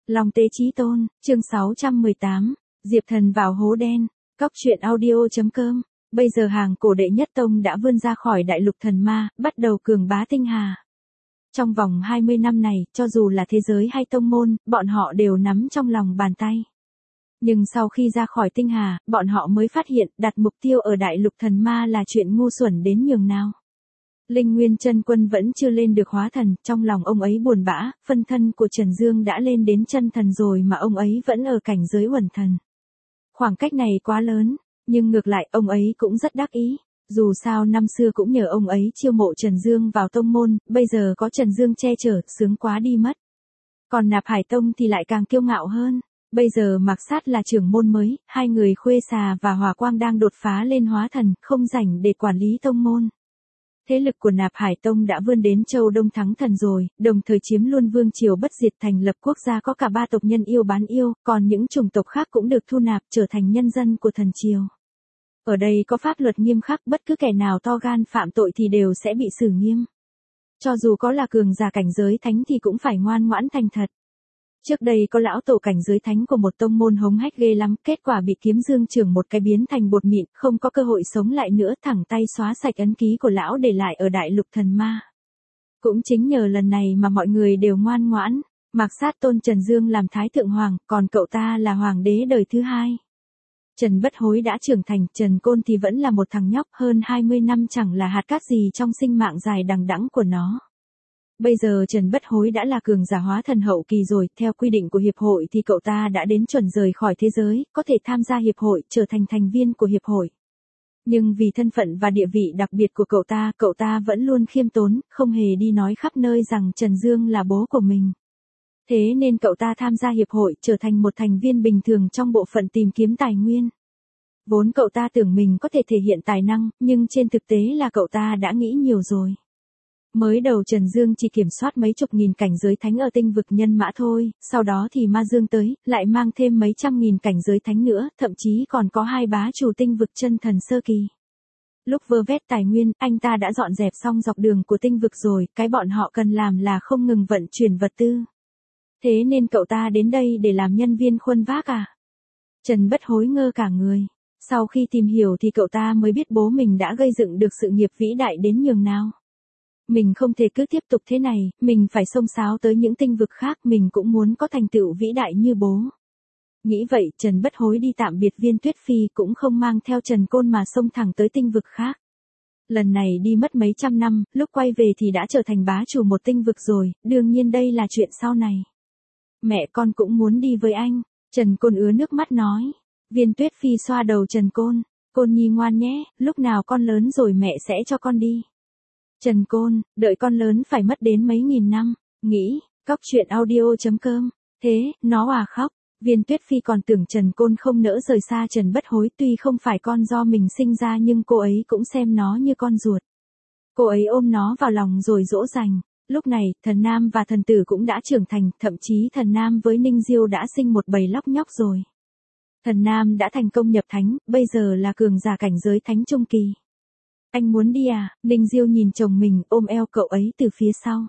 Long Tế Chí Tôn, chương 618, Diệp Thần vào hố đen, Cóc truyện audio.com. Bây giờ hàng cổ đệ nhất tông đã vươn ra khỏi đại lục thần ma, bắt đầu cường bá tinh hà. Trong vòng 20 năm này, cho dù là thế giới hay tông môn, bọn họ đều nắm trong lòng bàn tay. Nhưng sau khi ra khỏi tinh hà, bọn họ mới phát hiện đặt mục tiêu ở đại lục thần ma là chuyện ngu xuẩn đến nhường nào. Linh Nguyên Chân Quân vẫn chưa lên được hóa thần, trong lòng ông ấy buồn bã, phân thân của Trần Dương đã lên đến chân thần rồi mà ông ấy vẫn ở cảnh giới uẩn thần. Khoảng cách này quá lớn, nhưng ngược lại ông ấy cũng rất đắc ý. Dù sao năm xưa cũng nhờ ông ấy chiêu mộ Trần Dương vào tông môn, bây giờ có Trần Dương che chở, sướng quá đi mất. Còn Nạp Hải Tông thì lại càng kiêu ngạo hơn. Bây giờ Mạc Sát là trưởng môn mới, hai người Khuê Xà và Hỏa Quang đang đột phá lên hóa thần, không rảnh để quản lý tông môn. Thế lực của Nạp Hải Tông đã vươn đến châu Đông Thắng Thần rồi, đồng thời chiếm luôn vương triều bất diệt, thành lập quốc gia có cả 3 tộc nhân yêu bán yêu, còn những chủng tộc khác cũng được thu nạp trở thành nhân dân của thần triều. Ở đây có pháp luật nghiêm khắc, bất cứ kẻ nào to gan phạm tội thì đều sẽ bị xử nghiêm. Cho dù có là cường giả cảnh giới thánh thì cũng phải ngoan ngoãn thành thật. Trước đây có lão tổ cảnh giới thánh của một tông môn hống hách ghê lắm, kết quả bị kiếm dương trưởng một cái biến thành bột mịn, không có cơ hội sống lại nữa, thẳng tay xóa sạch ấn ký của lão để lại ở đại lục thần ma. Cũng chính nhờ lần này mà mọi người đều ngoan ngoãn, Mạc Sát tôn Trần Dương làm Thái Thượng Hoàng, còn cậu ta là Hoàng đế đời thứ 2. Trần Bất Hối đã trưởng thành, Trần Côn thì vẫn là một thằng nhóc, hơn 20 năm chẳng là hạt cát gì trong sinh mạng dài đằng đẵng của nó. Bây giờ Trần Bất Hối đã là cường giả hóa thần hậu kỳ rồi, theo quy định của hiệp hội thì cậu ta đã đến chuẩn rời khỏi thế giới, có thể tham gia hiệp hội, trở thành thành viên của hiệp hội. Nhưng vì thân phận và địa vị đặc biệt của cậu ta vẫn luôn khiêm tốn, không hề đi nói khắp nơi rằng Trần Dương là bố của mình. Thế nên cậu ta tham gia hiệp hội, trở thành một thành viên bình thường trong bộ phận tìm kiếm tài nguyên. Vốn cậu ta tưởng mình có thể thể hiện tài năng, nhưng trên thực tế là cậu ta đã nghĩ nhiều rồi. Mới đầu Trần Dương chỉ kiểm soát mấy chục nghìn cảnh giới thánh ở tinh vực nhân mã thôi, sau đó thì Ma Dương tới, lại mang thêm mấy trăm nghìn cảnh giới thánh nữa, thậm chí còn có 2 bá chủ tinh vực chân thần sơ kỳ. Lúc vơ vét tài nguyên, anh ta đã dọn dẹp xong dọc đường của tinh vực rồi, cái bọn họ cần làm là không ngừng vận chuyển vật tư. Thế nên cậu ta đến đây để làm nhân viên khuân vác à? Trần Bất Hối ngơ cả người. Sau khi tìm hiểu thì cậu ta mới biết bố mình đã gây dựng được sự nghiệp vĩ đại đến nhường nào. Mình không thể cứ tiếp tục thế này, mình phải xông xáo tới những tinh vực khác, mình cũng muốn có thành tựu vĩ đại như bố. Nghĩ vậy, Trần Bất Hối đi tạm biệt Viên Tuyết Phi, cũng không mang theo Trần Côn mà xông thẳng tới tinh vực khác. Lần này đi mất mấy trăm năm, lúc quay về thì đã trở thành bá chủ một tinh vực rồi, đương nhiên đây là chuyện sau này. Mẹ con cũng muốn đi với anh, Trần Côn ứa nước mắt nói. Viên Tuyết Phi xoa đầu Trần Côn, Côn nhi ngoan nhé, lúc nào con lớn rồi mẹ sẽ cho con đi. Trần Côn, đợi con lớn phải mất đến mấy nghìn năm, nghĩ, Cóc truyện audio.com, thế, nó à khóc. Viên Tuyết Phi còn tưởng Trần Côn không nỡ rời xa Trần Bất Hối, tuy không phải con do mình sinh ra nhưng cô ấy cũng xem nó như con ruột. Cô ấy ôm nó vào lòng rồi dỗ dành. Lúc này, thần nam và thần tử cũng đã trưởng thành, thậm chí thần nam với Ninh Diêu đã sinh một bầy lóc nhóc rồi. Thần nam đã thành công nhập thánh, bây giờ là cường giả cảnh giới thánh trung kỳ. Anh muốn đi à? Ninh Diêu nhìn chồng mình, ôm eo cậu ấy từ phía sau.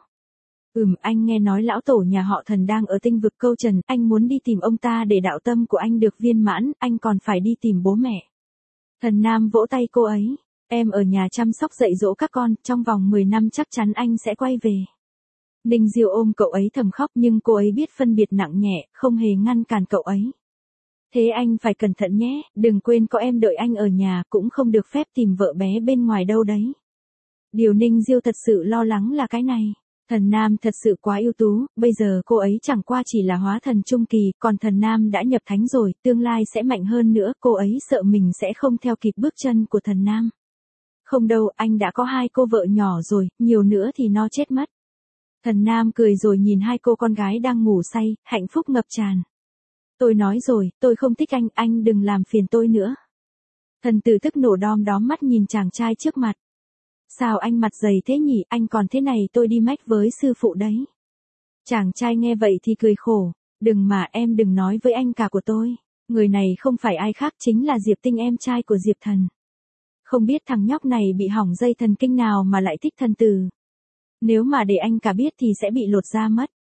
Anh nghe nói lão tổ nhà họ Thần đang ở tinh vực Câu Trần, anh muốn đi tìm ông ta để đạo tâm của anh được viên mãn, anh còn phải đi tìm bố mẹ. Thần nam vỗ tay cô ấy, em ở nhà chăm sóc dạy dỗ các con, trong vòng 10 năm chắc chắn anh sẽ quay về. Ninh Diêu ôm cậu ấy thầm khóc, nhưng cô ấy biết phân biệt nặng nhẹ, không hề ngăn cản cậu ấy. Thế anh phải cẩn thận nhé, đừng quên có em đợi anh ở nhà, cũng không được phép tìm vợ bé bên ngoài đâu đấy. Điều Ninh Diêu thật sự lo lắng là cái này. Thần nam thật sự quá ưu tú, bây giờ cô ấy chẳng qua chỉ là hóa thần trung kỳ, còn thần nam đã nhập thánh rồi, tương lai sẽ mạnh hơn nữa, cô ấy sợ mình sẽ không theo kịp bước chân của thần nam. Không đâu, anh đã có 2 cô vợ nhỏ rồi, nhiều nữa thì nó chết mất. Thần nam cười rồi nhìn 2 cô con gái đang ngủ say, hạnh phúc ngập tràn. Tôi nói rồi, tôi không thích anh đừng làm phiền tôi nữa. Thần tử tức nổ đom đóm mắt nhìn chàng trai trước mặt. Sao anh mặt dày thế nhỉ, anh còn thế này tôi đi mách với sư phụ đấy. Chàng trai nghe vậy thì cười khổ, đừng mà em đừng nói với anh cả của tôi. Người này không phải ai khác chính là Diệp Tinh em trai của Diệp Thần. Không biết thằng nhóc này bị hỏng dây thần kinh nào mà lại thích thần tử. Nếu mà để anh cả biết thì sẽ bị lột da mất.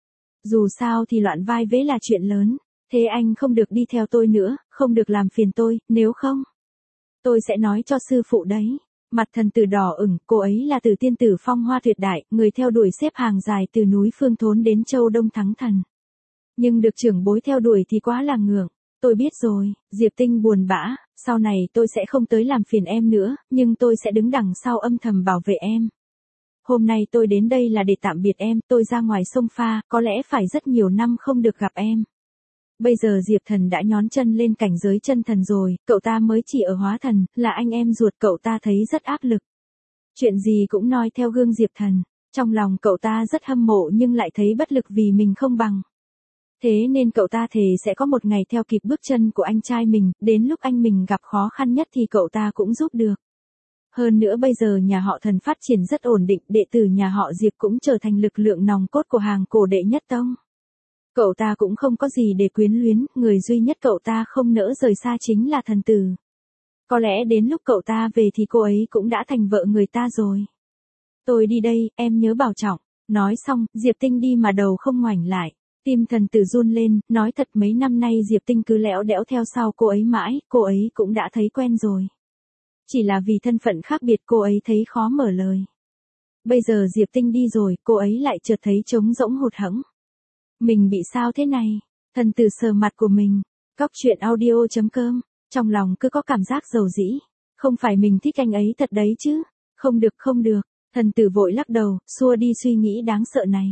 Dù sao thì loạn vai vế là chuyện lớn. Thế anh không được đi theo tôi nữa, không được làm phiền tôi, nếu không. Tôi sẽ nói cho sư phụ đấy. Mặt thần tử đỏ ửng, cô ấy là tử tiên tử phong hoa tuyệt đại, người theo đuổi xếp hàng dài từ núi Phương Thốn đến châu Đông Thắng Thần. Nhưng được trưởng bối theo đuổi thì quá là ngượng. Tôi biết rồi, Diệp Tinh buồn bã, sau này tôi sẽ không tới làm phiền em nữa, nhưng tôi sẽ đứng đằng sau âm thầm bảo vệ em. Hôm nay tôi đến đây là để tạm biệt em, tôi ra ngoài sông pha, có lẽ phải rất nhiều năm không được gặp em. Bây giờ Diệp Thần đã nhón chân lên cảnh giới chân thần rồi, cậu ta mới chỉ ở hóa thần, là anh em ruột, cậu ta thấy rất áp lực. Chuyện gì cũng noi theo gương Diệp Thần, trong lòng cậu ta rất hâm mộ nhưng lại thấy bất lực vì mình không bằng. Thế nên cậu ta thề sẽ có một ngày theo kịp bước chân của anh trai mình, đến lúc anh mình gặp khó khăn nhất thì cậu ta cũng giúp được. Hơn nữa bây giờ nhà họ Thần phát triển rất ổn định, đệ tử nhà họ Diệp cũng trở thành lực lượng nòng cốt của hàng cổ đệ nhất tông. Cậu ta cũng không có gì để quyến luyến, người duy nhất cậu ta không nỡ rời xa chính là thần tử. Có lẽ đến lúc cậu ta về thì cô ấy cũng đã thành vợ người ta rồi. Tôi đi đây, em nhớ bảo trọng. Nói xong, Diệp Tinh đi mà đầu không ngoảnh lại. Tim thần tử run lên, nói thật mấy năm nay Diệp Tinh cứ lẽo đẽo theo sau cô ấy mãi, cô ấy cũng đã thấy quen rồi. Chỉ là vì thân phận khác biệt cô ấy thấy khó mở lời. Bây giờ Diệp Tinh đi rồi, cô ấy lại chợt thấy trống rỗng hụt hẫng. Mình bị sao thế này? Thần tử sờ mặt của mình. Cóc truyện audio.com. Trong lòng cứ có cảm giác dầu dĩ. Không phải mình thích anh ấy thật đấy chứ. Không được không được. Thần tử vội lắc đầu, xua đi suy nghĩ đáng sợ này.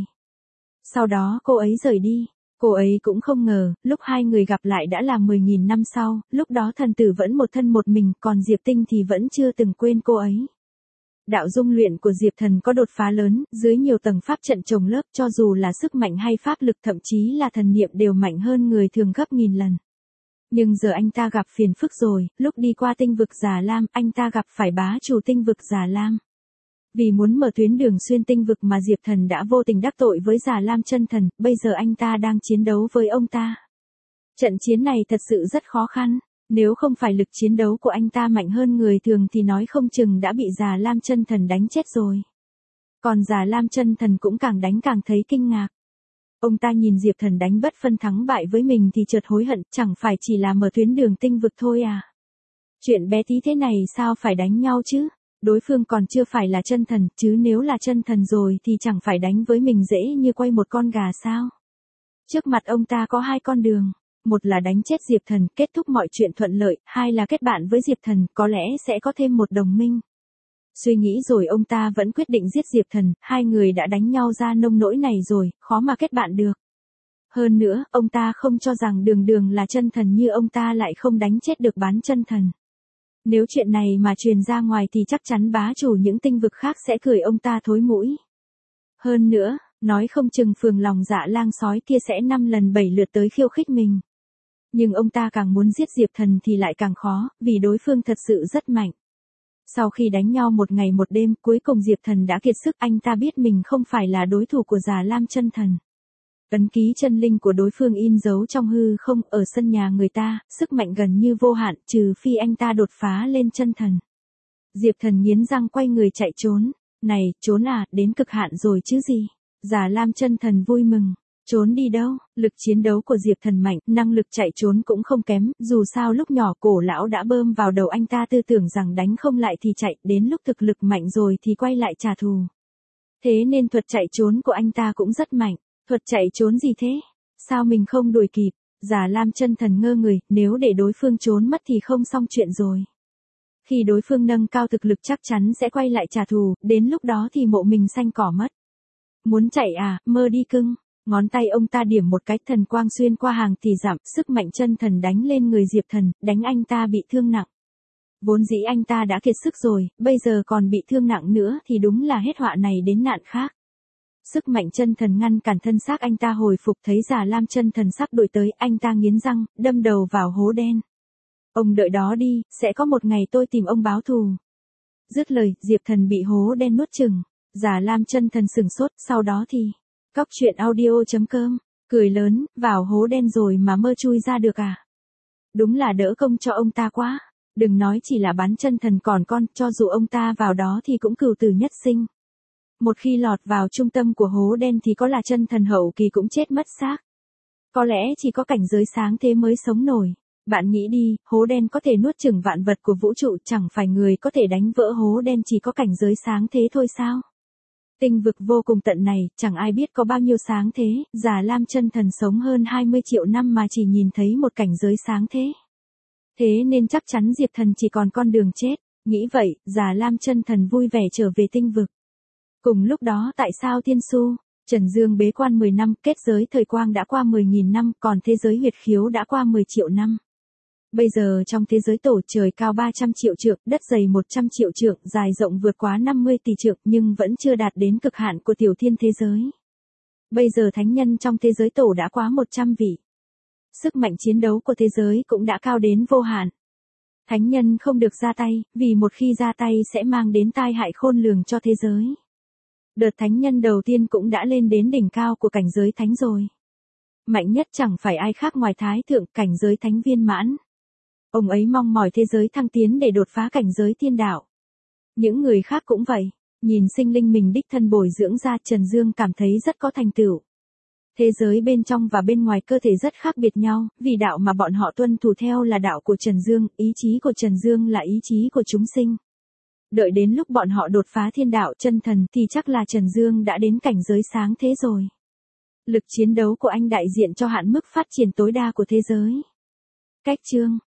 Sau đó cô ấy rời đi. Cô ấy cũng không ngờ, lúc hai người gặp lại đã là 10.000 năm sau, lúc đó thần tử vẫn một thân một mình, còn Diệp Tinh thì vẫn chưa từng quên cô ấy. Đạo dung luyện của Diệp Thần có đột phá lớn, dưới nhiều tầng pháp trận chồng lớp, cho dù là sức mạnh hay pháp lực thậm chí là thần niệm đều mạnh hơn người thường gấp nghìn lần. Nhưng giờ anh ta gặp phiền phức rồi, lúc đi qua tinh vực Già Lam, anh ta gặp phải bá chủ tinh vực Già Lam. Vì muốn mở tuyến đường xuyên tinh vực mà Diệp Thần đã vô tình đắc tội với Già Lam chân thần, bây giờ anh ta đang chiến đấu với ông ta. Trận chiến này thật sự rất khó khăn. Nếu không phải lực chiến đấu của anh ta mạnh hơn người thường thì nói không chừng đã bị Già Lam chân thần đánh chết rồi. Còn Già Lam chân thần cũng càng đánh càng thấy kinh ngạc. Ông ta nhìn Diệp Thần đánh bất phân thắng bại với mình thì chợt hối hận, chẳng phải chỉ là mở tuyến đường tinh vực thôi à. Chuyện bé tí thế này sao phải đánh nhau chứ? Đối phương còn chưa phải là chân thần, chứ nếu là chân thần rồi thì chẳng phải đánh với mình dễ như quay một con gà sao? Trước mặt ông ta có hai con đường. Một là đánh chết Diệp Thần, kết thúc mọi chuyện thuận lợi, hai là kết bạn với Diệp Thần, có lẽ sẽ có thêm một đồng minh. Suy nghĩ rồi ông ta vẫn quyết định giết Diệp Thần, hai người đã đánh nhau ra nông nỗi này rồi, khó mà kết bạn được. Hơn nữa, ông ta không cho rằng Đường Đường là chân thần như ông ta lại không đánh chết được bán chân thần. Nếu chuyện này mà truyền ra ngoài thì chắc chắn bá chủ những tinh vực khác sẽ cười ông ta thối mũi. Hơn nữa, nói không chừng phường lòng dạ lang sói kia sẽ 5 lần 7 lượt tới khiêu khích mình. Nhưng ông ta càng muốn giết Diệp Thần thì lại càng khó, vì đối phương thật sự rất mạnh. Sau khi đánh nhau một ngày một đêm, cuối cùng Diệp Thần đã kiệt sức, anh ta biết mình không phải là đối thủ của Già Lam chân thần. Ấn ký chân linh của đối phương in dấu trong hư không, ở sân nhà người ta, sức mạnh gần như vô hạn, trừ phi anh ta đột phá lên chân thần. Diệp Thần nghiến răng quay người chạy trốn. Này, trốn à, đến cực hạn rồi chứ gì. Già Lam chân thần vui mừng. Trốn đi đâu, lực chiến đấu của Diệp Thần mạnh, năng lực chạy trốn cũng không kém, dù sao lúc nhỏ cổ lão đã bơm vào đầu anh ta tư tưởng rằng đánh không lại thì chạy, đến lúc thực lực mạnh rồi thì quay lại trả thù. Thế nên thuật chạy trốn của anh ta cũng rất mạnh. Thuật chạy trốn gì thế? Sao mình không đuổi kịp? Già Lam chân thần ngơ người, nếu để đối phương trốn mất thì không xong chuyện rồi. Khi đối phương nâng cao thực lực chắc chắn sẽ quay lại trả thù, đến lúc đó thì mộ mình xanh cỏ mất. Muốn chạy à, mơ đi cưng. Ngón tay ông ta điểm một cái, thần quang xuyên qua hàng thì giảm, sức mạnh chân thần đánh lên người Diệp Thần, đánh anh ta bị thương nặng. Vốn dĩ anh ta đã kiệt sức rồi, bây giờ còn bị thương nặng nữa thì đúng là hết họa này đến nạn khác. Sức mạnh chân thần ngăn cản thân xác anh ta hồi phục, thấy Già Lam chân thần sắp đuổi tới, anh ta nghiến răng, đâm đầu vào hố đen. Ông đợi đó đi, sẽ có một ngày tôi tìm ông báo thù. Dứt lời, Diệp Thần bị hố đen nuốt chửng. Già Lam chân thần sửng sốt, sau đó thì cóc truyện audio.com, cười lớn, vào hố đen rồi mà mơ chui ra được à? Đúng là đỡ công cho ông ta quá. Đừng nói chỉ là bán chân thần còn con, cho dù ông ta vào đó thì cũng cửu tử nhất sinh. Một khi lọt vào trung tâm của hố đen thì có là chân thần hậu kỳ cũng chết mất xác. Có lẽ chỉ có cảnh giới sáng thế mới sống nổi. Bạn nghĩ đi, hố đen có thể nuốt chửng vạn vật của vũ trụ, chẳng phải người có thể đánh vỡ hố đen chỉ có cảnh giới sáng thế thôi sao? Tinh vực vô cùng tận này, chẳng ai biết có bao nhiêu sáng thế, Già Lam chân thần sống hơn 20 triệu năm mà chỉ nhìn thấy một cảnh giới sáng thế. Thế nên chắc chắn Diệp Thần chỉ còn con đường chết. Nghĩ vậy, Già Lam chân thần vui vẻ trở về tinh vực. Cùng lúc đó tại sao Thiên Su, Trần Dương bế quan 10 năm, kết giới thời quang đã qua 10.000 năm, còn thế giới huyệt khiếu đã qua 10 triệu năm. Bây giờ trong thế giới tổ trời cao 300 triệu trượng, đất dày 100 triệu trượng, dài rộng vượt quá 50 tỷ trượng nhưng vẫn chưa đạt đến cực hạn của tiểu thiên thế giới. Bây giờ thánh nhân trong thế giới tổ đã quá 100 vị. Sức mạnh chiến đấu của thế giới cũng đã cao đến vô hạn. Thánh nhân không được ra tay, vì một khi ra tay sẽ mang đến tai hại khôn lường cho thế giới. Đợt thánh nhân đầu tiên cũng đã lên đến đỉnh cao của cảnh giới thánh rồi. Mạnh nhất chẳng phải ai khác ngoài Thái Thượng, cảnh giới thánh viên mãn. Ông ấy mong mỏi thế giới thăng tiến để đột phá cảnh giới thiên đạo. Những người khác cũng vậy, nhìn sinh linh mình đích thân bồi dưỡng ra, Trần Dương cảm thấy rất có thành tựu. Thế giới bên trong và bên ngoài cơ thể rất khác biệt nhau, vì đạo mà bọn họ tuân thủ theo là đạo của Trần Dương, ý chí của Trần Dương là ý chí của chúng sinh. Đợi đến lúc bọn họ đột phá thiên đạo chân thần thì chắc là Trần Dương đã đến cảnh giới sáng thế rồi. Lực chiến đấu của anh đại diện cho hạn mức phát triển tối đa của thế giới. Cách chương